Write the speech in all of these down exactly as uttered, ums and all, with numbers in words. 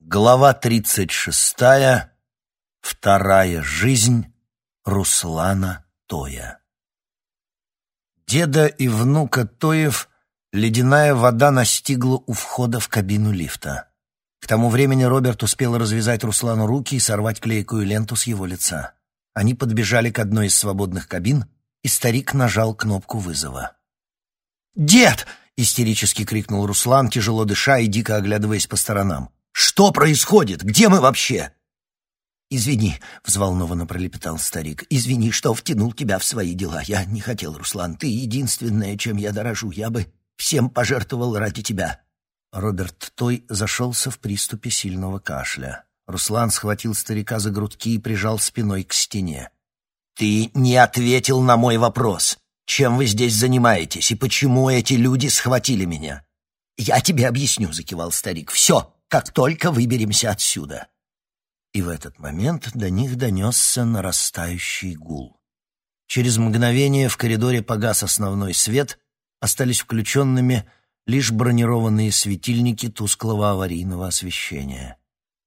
Глава тридцать шестая. Вторая жизнь Руслана Тоя. Деда и внука Тоев ледяная вода настигла у входа в кабину лифта. К тому времени Роберт успел развязать Руслану руки и сорвать клейкую ленту с его лица. Они подбежали к одной из свободных кабин, и старик нажал кнопку вызова. «Дед!» — истерически крикнул Руслан, тяжело дыша и дико оглядываясь по сторонам. «Что происходит? Где мы вообще?» «Извини», — взволнованно пролепетал старик, — «извини, что втянул тебя в свои дела. Я не хотел, Руслан, ты единственное, чем я дорожу. Я бы всем пожертвовал ради тебя». Роберт Той зашелся в приступе сильного кашля. Руслан схватил старика за грудки и прижал спиной к стене. «Ты не ответил на мой вопрос. Чем вы здесь занимаетесь и почему эти люди схватили меня?» «Я тебе объясню», — закивал старик. «Все, как только выберемся отсюда». И в этот момент до них донесся нарастающий гул. Через мгновение в коридоре погас основной свет, остались включенными лишь бронированные светильники тусклого аварийного освещения.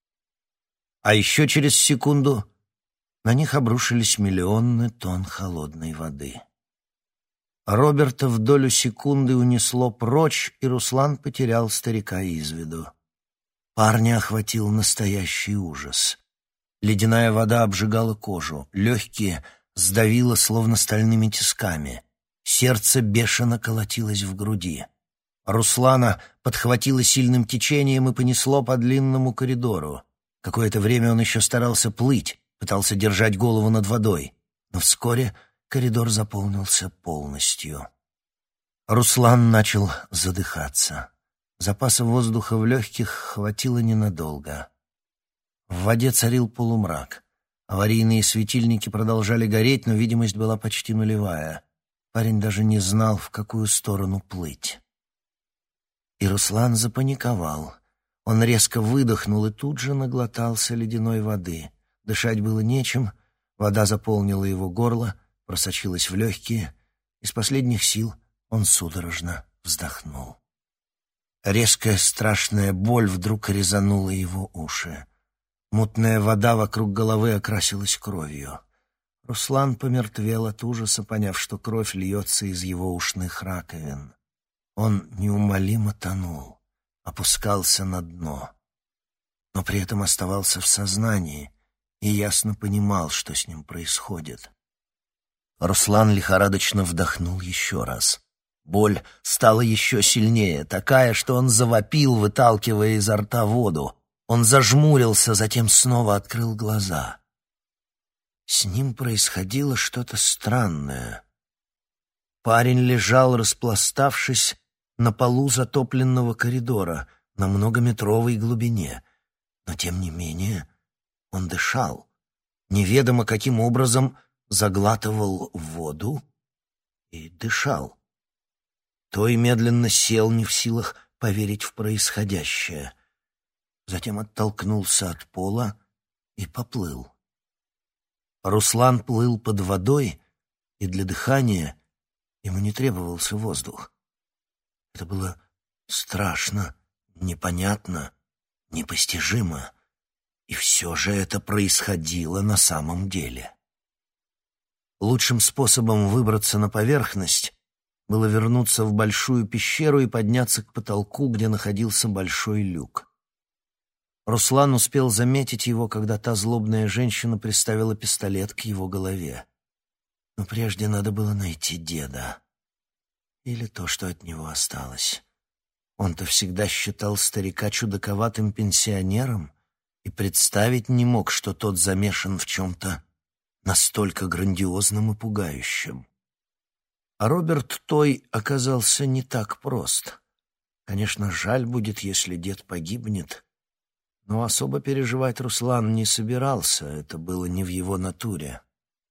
А еще через секунду на них обрушились миллионы тонн холодной воды. Роберта в долю секунды унесло прочь, и Руслан потерял старика из виду. Парня охватил настоящий ужас. Ледяная вода обжигала кожу, легкие сдавило словно стальными тисками. Сердце бешено колотилось в груди. Руслана подхватило сильным течением и понесло по длинному коридору. Какое-то время он еще старался плыть, пытался держать голову над водой, но вскоре коридор заполнился полностью. Руслан начал задыхаться. Запаса воздуха в легких хватило ненадолго. В воде царил полумрак. Аварийные светильники продолжали гореть, но видимость была почти нулевая. Парень даже не знал, в какую сторону плыть. И Руслан запаниковал. Он резко выдохнул и тут же наглотался ледяной воды. Дышать было нечем, вода заполнила его горло, просочилась в легкие. Из последних сил он судорожно вздохнул. Резкая страшная боль вдруг резанула его уши. Мутная вода вокруг головы окрасилась кровью. Руслан помертвел от ужаса, поняв, что кровь льется из его ушных раковин. Он неумолимо тонул, опускался на дно, но при этом оставался в сознании и ясно понимал, что с ним происходит. Руслан лихорадочно вдохнул еще раз. Боль стала еще сильнее, такая, что он завопил, выталкивая изо рта воду. Он зажмурился, затем снова открыл глаза. С ним происходило что-то странное. Парень лежал, распластавшись, на полу затопленного коридора на многометровой глубине. Но, тем не менее, он дышал. Неведомо каким образом заглатывал воду и дышал. Той медленно сел, не в силах поверить в происходящее. Затем оттолкнулся от пола и поплыл. Руслан плыл под водой, и для дыхания ему не требовался воздух. Это было страшно, непонятно, непостижимо. И все же это происходило на самом деле. Лучшим способом выбраться на поверхность было вернуться в большую пещеру и подняться к потолку, где находился большой люк. Руслан успел заметить его, когда та злобная женщина приставила пистолет к его голове. Но прежде надо было найти деда. Или то, что от него осталось. Он-то всегда считал старика чудаковатым пенсионером и представить не мог, что тот замешан в чем-то настолько грандиозном и пугающем. А Роберт Той оказался не так прост. Конечно, жаль будет, если дед погибнет, но особо переживать Руслан не собирался, это было не в его натуре.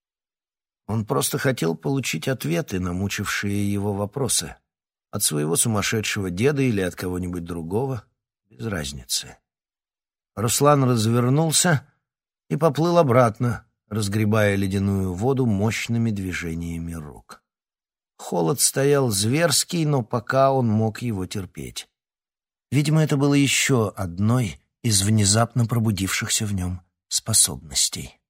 Он просто хотел получить ответы на мучившие его вопросы. От своего сумасшедшего деда или от кого-нибудь другого, без разницы. Руслан развернулся и поплыл обратно, разгребая ледяную воду мощными движениями рук. Холод стоял зверский, но пока он мог его терпеть. Видимо, это было еще одной из внезапно пробудившихся в нем способностей.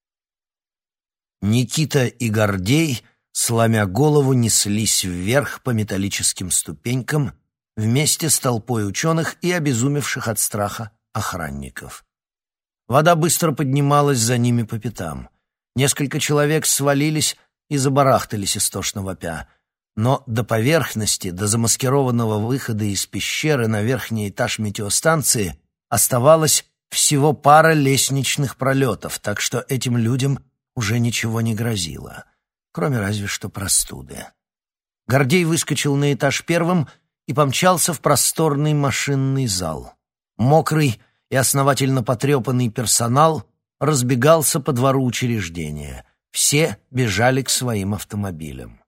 Никита и Гордей, сломя голову, неслись вверх по металлическим ступенькам вместе с толпой ученых и обезумевших от страха охранников. Вода быстро поднималась за ними по пятам. Несколько человек свалились и забарахтались истошно вопя. Но до поверхности, до замаскированного выхода из пещеры на верхний этаж метеостанции оставалось всего пара лестничных пролетов, так что этим людям уже ничего не грозило, кроме разве что простуды. Гордей выскочил на этаж первым и помчался в просторный машинный зал. Мокрый и основательно потрепанный персонал разбегался по двору учреждения. Все бежали к своим автомобилям.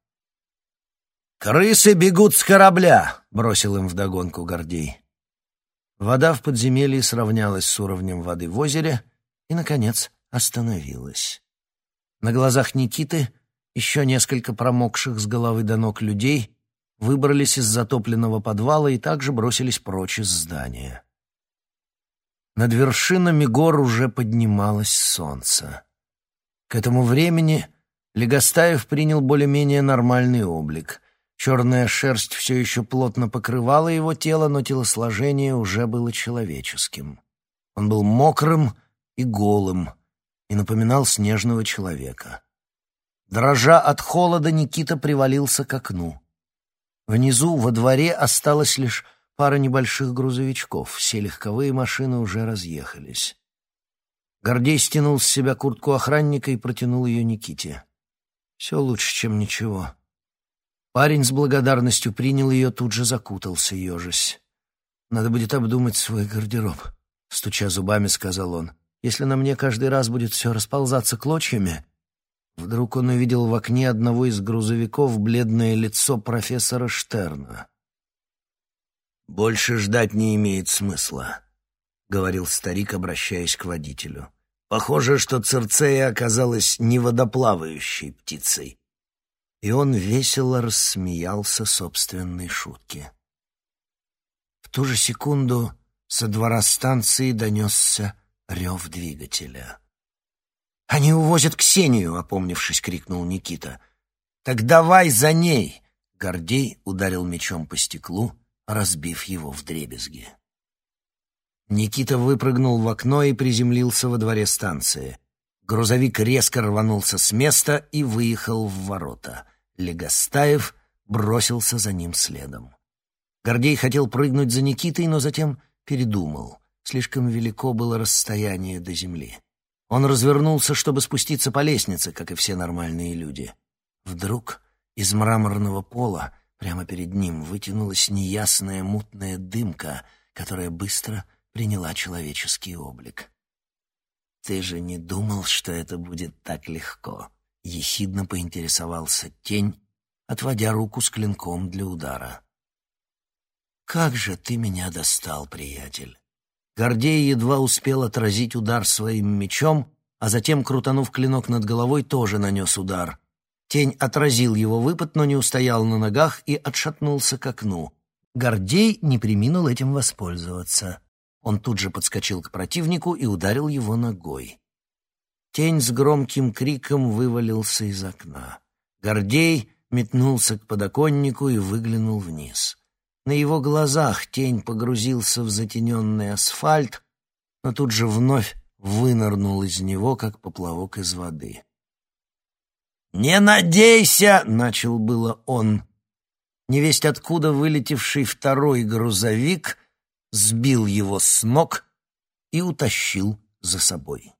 «Крысы бегут с корабля!» — бросил им вдогонку Гордей. Вода в подземелье сравнялась с уровнем воды в озере и, наконец, остановилась. На глазах Никиты еще несколько промокших с головы до ног людей выбрались из затопленного подвала и также бросились прочь из здания. Над вершинами гор уже поднималось солнце. К этому времени Легостаев принял более-менее нормальный облик. Черная шерсть все еще плотно покрывала его тело, но телосложение уже было человеческим. Он был мокрым и голым и напоминал снежного человека. Дрожа от холода, Никита привалился к окну. Внизу, во дворе, осталась лишь пара небольших грузовичков. Все легковые машины уже разъехались. Гордей стянул с себя куртку охранника и протянул ее Никите. Все лучше, чем ничего. Парень с благодарностью принял ее, тут же закутался, ежась. «Надо будет обдумать свой гардероб», — стуча зубами, сказал он. «Если на мне каждый раз будет все расползаться клочьями...» Вдруг он увидел в окне одного из грузовиков бледное лицо профессора Штерна. «Больше ждать не имеет смысла», — говорил старик, обращаясь к водителю. «Похоже, что Цирцея оказалась не водоплавающей птицей». И он весело рассмеялся собственной шутке. В ту же секунду со двора станции донесся рев двигателя. «Они увозят Ксению!» — опомнившись, крикнул Никита. «Так давай за ней!» — Гордей ударил мечом по стеклу, разбив его вдребезги. Никита выпрыгнул в окно и приземлился во дворе станции. Грузовик резко рванулся с места и выехал в ворота. Легостаев бросился за ним следом. Гордей хотел прыгнуть за Никитой, но затем передумал. Слишком велико было расстояние до земли. Он развернулся, чтобы спуститься по лестнице, как и все нормальные люди. Вдруг из мраморного пола прямо перед ним вытянулась неясная мутная дымка, которая быстро приняла человеческий облик. «Ты же не думал, что это будет так легко?» — ехидно поинтересовался Тень, отводя руку с клинком для удара. «Как же ты меня достал, приятель!» Гордей едва успел отразить удар своим мечом, а затем, крутанув клинок над головой, тоже нанес удар. Тень отразил его выпад, но не устоял на ногах и отшатнулся к окну. Гордей не преминул этим воспользоваться. Он тут же подскочил к противнику и ударил его ногой. Тень с громким криком вывалился из окна. Гордей метнулся к подоконнику и выглянул вниз. На его глазах Тень погрузился в затененный асфальт, но тут же вновь вынырнул из него, как поплавок из воды. «Не надейся!» — начал было он. Невесть откуда вылетевший второй грузовик сбил его с ног и утащил за собой.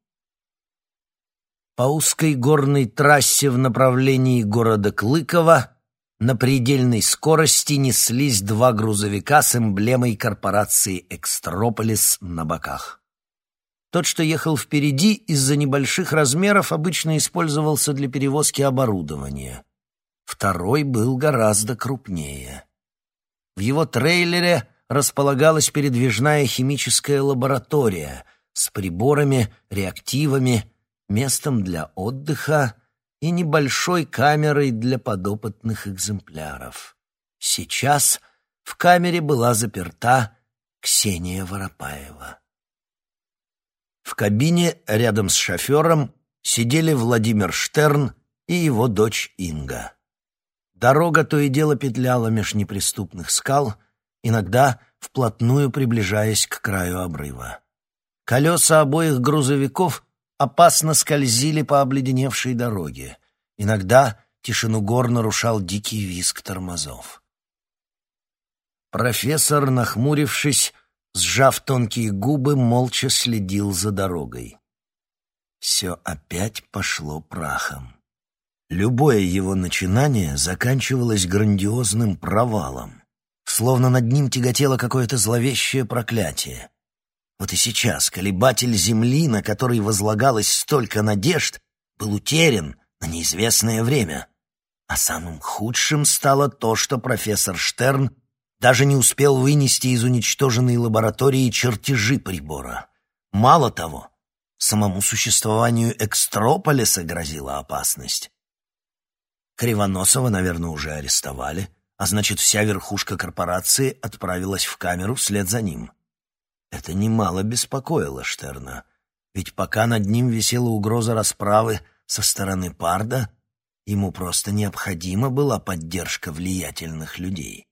По узкой горной трассе в направлении города Клыково на предельной скорости неслись два грузовика с эмблемой корпорации «Экстрополис» на боках. Тот, что ехал впереди, из-за небольших размеров обычно использовался для перевозки оборудования. Второй был гораздо крупнее. В его трейлере располагалась передвижная химическая лаборатория с приборами, реактивами, местом для отдыха и небольшой камерой для подопытных экземпляров. Сейчас в камере была заперта Ксения Воропаева. кабине рядом с шофером сидели Владимир Штерн и его дочь Инга. Дорога то и дело петляла меж неприступных скал, иногда вплотную приближаясь к краю обрыва. Колеса обоих грузовиков опасно скользили по обледеневшей дороге. Иногда тишину гор нарушал дикий визг тормозов. Профессор, нахмурившись, сжав тонкие губы, молча следил за дорогой. Все опять пошло прахом. Любое его начинание заканчивалось грандиозным провалом, словно над ним тяготело какое-то зловещее проклятие. Вот и сейчас колебатель земли, на который возлагалось столько надежд, был утерян на неизвестное время. А самым худшим стало то, что профессор Штерн даже не успел вынести из уничтоженной лаборатории чертежи прибора. Мало того, самому существованию Экстрополиса грозила опасность. Кривоносова, наверное, уже арестовали, а значит, вся верхушка корпорации отправилась в камеру вслед за ним. Это немало беспокоило Штерна, ведь пока над ним висела угроза расправы со стороны Парда, ему просто необходима была поддержка влиятельных людей.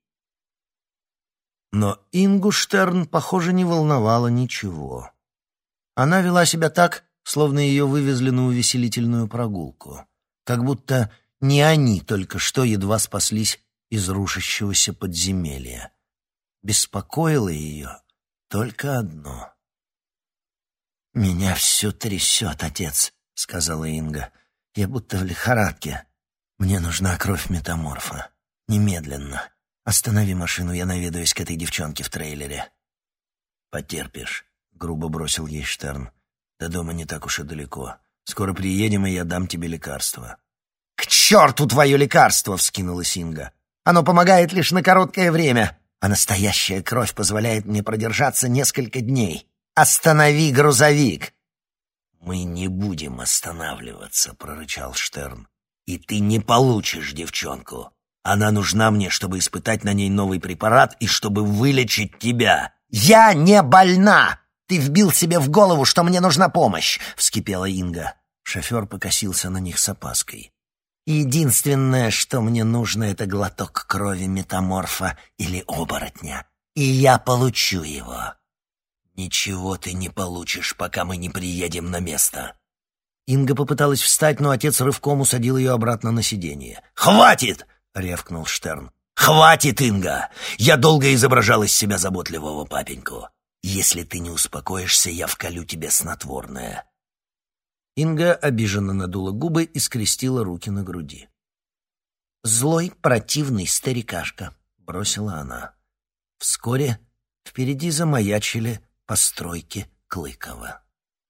Но Ингу Штерн, похоже, не волновало ничего. Она вела себя так, словно ее вывезли на увеселительную прогулку, как будто не они только что едва спаслись из рушащегося подземелья. Беспокоило ее только одно. «Меня все трясет, отец», — сказала Инга. «Я будто в лихорадке. Мне нужна кровь метаморфа. Немедленно. Останови машину, я наведаюсь к этой девчонке в трейлере». «Потерпишь», — грубо бросил ей Штерн. «До дома не так уж и далеко. Скоро приедем, и я дам тебе лекарство». «К черту твое лекарство!» — вскинулась Инга. «Оно помогает лишь на короткое время, а настоящая кровь позволяет мне продержаться несколько дней. Останови грузовик!» «Мы не будем останавливаться», — прорычал Штерн. «И ты не получишь девчонку. Она нужна мне, чтобы испытать на ней новый препарат и чтобы вылечить тебя». «Я не больна! Ты вбил себе в голову, что мне нужна помощь!» — вскипела Инга. Шофер покосился на них с опаской. «Единственное, что мне нужно, это глоток крови метаморфа или оборотня, и я получу его». «Ничего ты не получишь, пока мы не приедем на место». Инга попыталась встать, но отец рывком усадил ее обратно на сиденье. «Хватит!» — рявкнул Штерн. «Хватит, Инга! Я долго изображал из себя заботливого папеньку. Если ты не успокоишься, я вколю тебе снотворное». Инга обиженно надула губы и скрестила руки на груди. «Злой, противный старикашка», — бросила она. Вскоре впереди замаячили постройки Клыкова.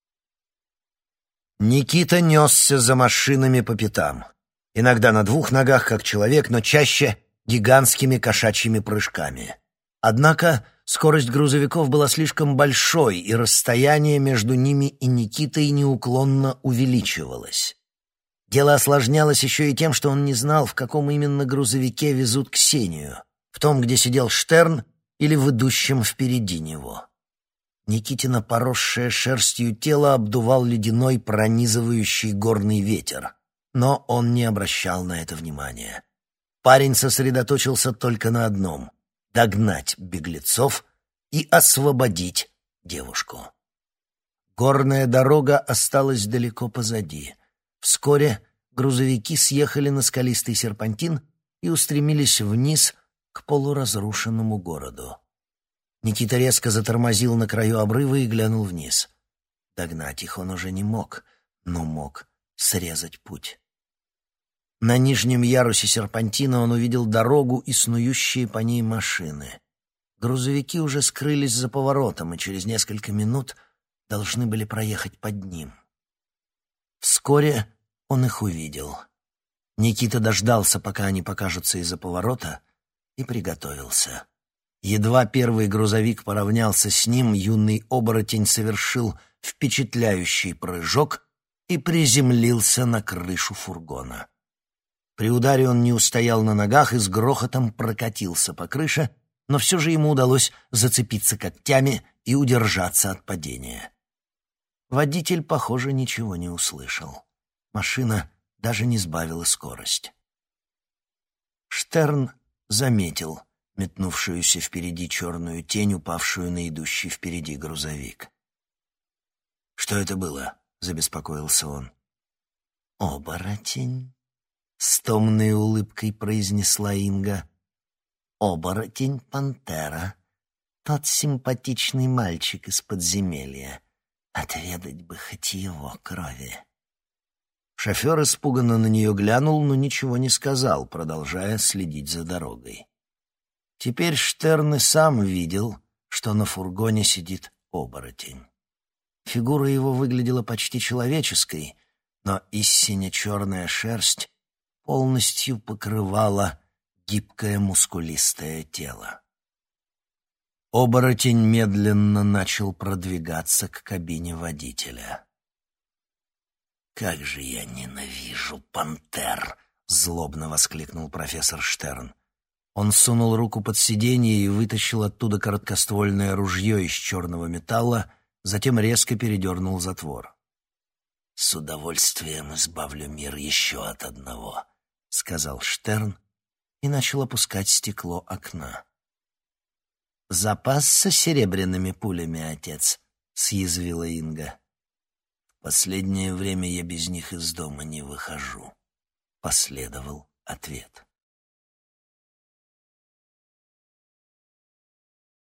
Никита несся за машинами по пятам. Иногда на двух ногах, как человек, но чаще гигантскими кошачьими прыжками. Однако скорость грузовиков была слишком большой, и расстояние между ними и Никитой неуклонно увеличивалось. Дело осложнялось еще и тем, что он не знал, в каком именно грузовике везут Ксению, в том, где сидел Штерн, или в идущем впереди него. Никитина поросшее шерстью тело обдувал ледяной пронизывающий горный ветер, но он не обращал на это внимания. Парень сосредоточился только на одном — догнать беглецов и освободить девушку. Горная дорога осталась далеко позади. Вскоре грузовики съехали на скалистый серпантин и устремились вниз к полуразрушенному городу. Никита резко затормозил на краю обрыва и глянул вниз. Догнать их он уже не мог, но мог срезать путь. На нижнем ярусе серпантина он увидел дорогу и снующие по ней машины. Грузовики уже скрылись за поворотом и через несколько минут должны были проехать под ним. Вскоре он их увидел. Никита дождался, пока они покажутся из-за поворота, и приготовился. Едва первый грузовик поравнялся с ним, юный оборотень совершил впечатляющий прыжок и приземлился на крышу фургона. При ударе он не устоял на ногах и с грохотом прокатился по крыше, но все же ему удалось зацепиться когтями и удержаться от падения. Водитель, похоже, ничего не услышал. Машина даже не сбавила скорость. Штерн заметил метнувшуюся впереди черную тень, упавшую на идущий впереди грузовик. «Что это было?» — забеспокоился он. «Оборотень», — с томной улыбкой произнесла Инга. «Оборотень-пантера. Тот симпатичный мальчик из подземелья. Отведать бы хоть его крови». Шофер испуганно на нее глянул, но ничего не сказал, продолжая следить за дорогой. Теперь Штерн и сам видел, что на фургоне сидит оборотень. Фигура его выглядела почти человеческой, но истинно черная шерсть полностью покрывала гибкое мускулистое тело. Оборотень медленно начал продвигаться к кабине водителя. «Как же я ненавижу пантер!» — злобно воскликнул профессор Штерн. Он сунул руку под сиденье и вытащил оттуда короткоствольное ружье из черного металла, затем резко передернул затвор. «С удовольствием избавлю мир еще от одного», — сказал Штерн и начал опускать стекло окна. «Запасся серебряными пулями, отец», — съязвила Инга. «В последнее время я без них из дома не выхожу», — последовал ответ.